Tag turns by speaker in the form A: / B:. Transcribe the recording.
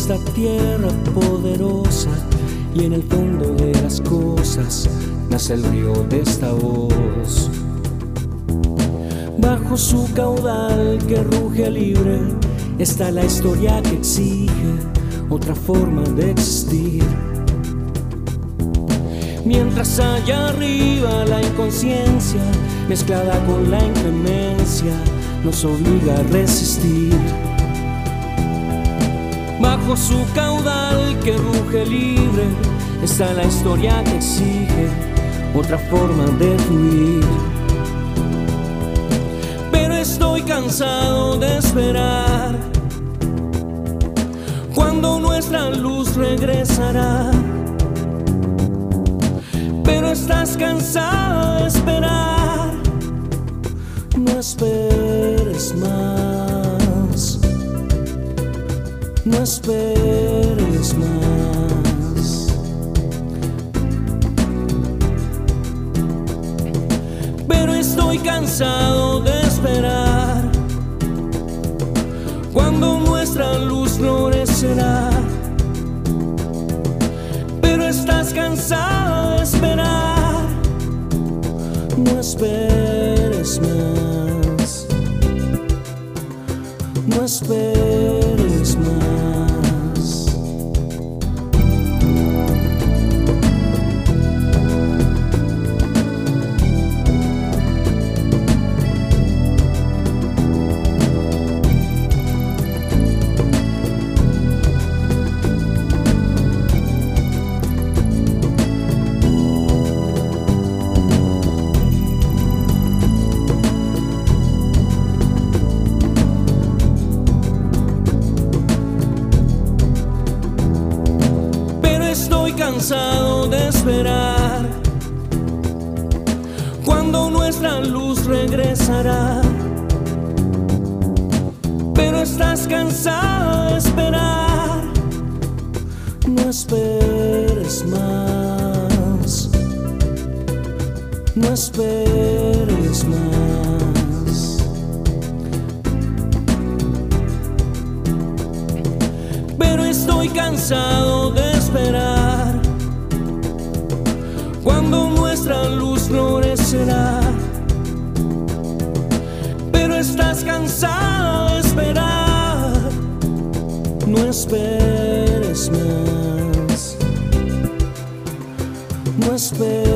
A: esta tierra poderosa y en el fondo de las cosas nace el río de esta voz. Bajo su caudal que ruge libre está la historia que exige otra forma de existir. Mientras allá arriba la inconsciencia mezclada con la inclemencia nos obliga a resistir. Bajo su caudal que ruge libre está la historia que exige otra forma de fluir. Pero estoy cansado de esperar cuando nuestra luz regresará. Pero estás cansado de esperar, no esperes más, no esperes más. Pero estoy cansado de esperar cuando nuestra luz florecerá. Pero estás cansado de esperar, no esperes más, no esperes más. Cansado de esperar cuando nuestra luz regresará. Pero estás cansado de esperar, no esperes más, no esperes más. Pero estoy cansado de esperar cuando nuestra luz florecerá. Pero estás cansado de esperar, no esperes más, no esperes.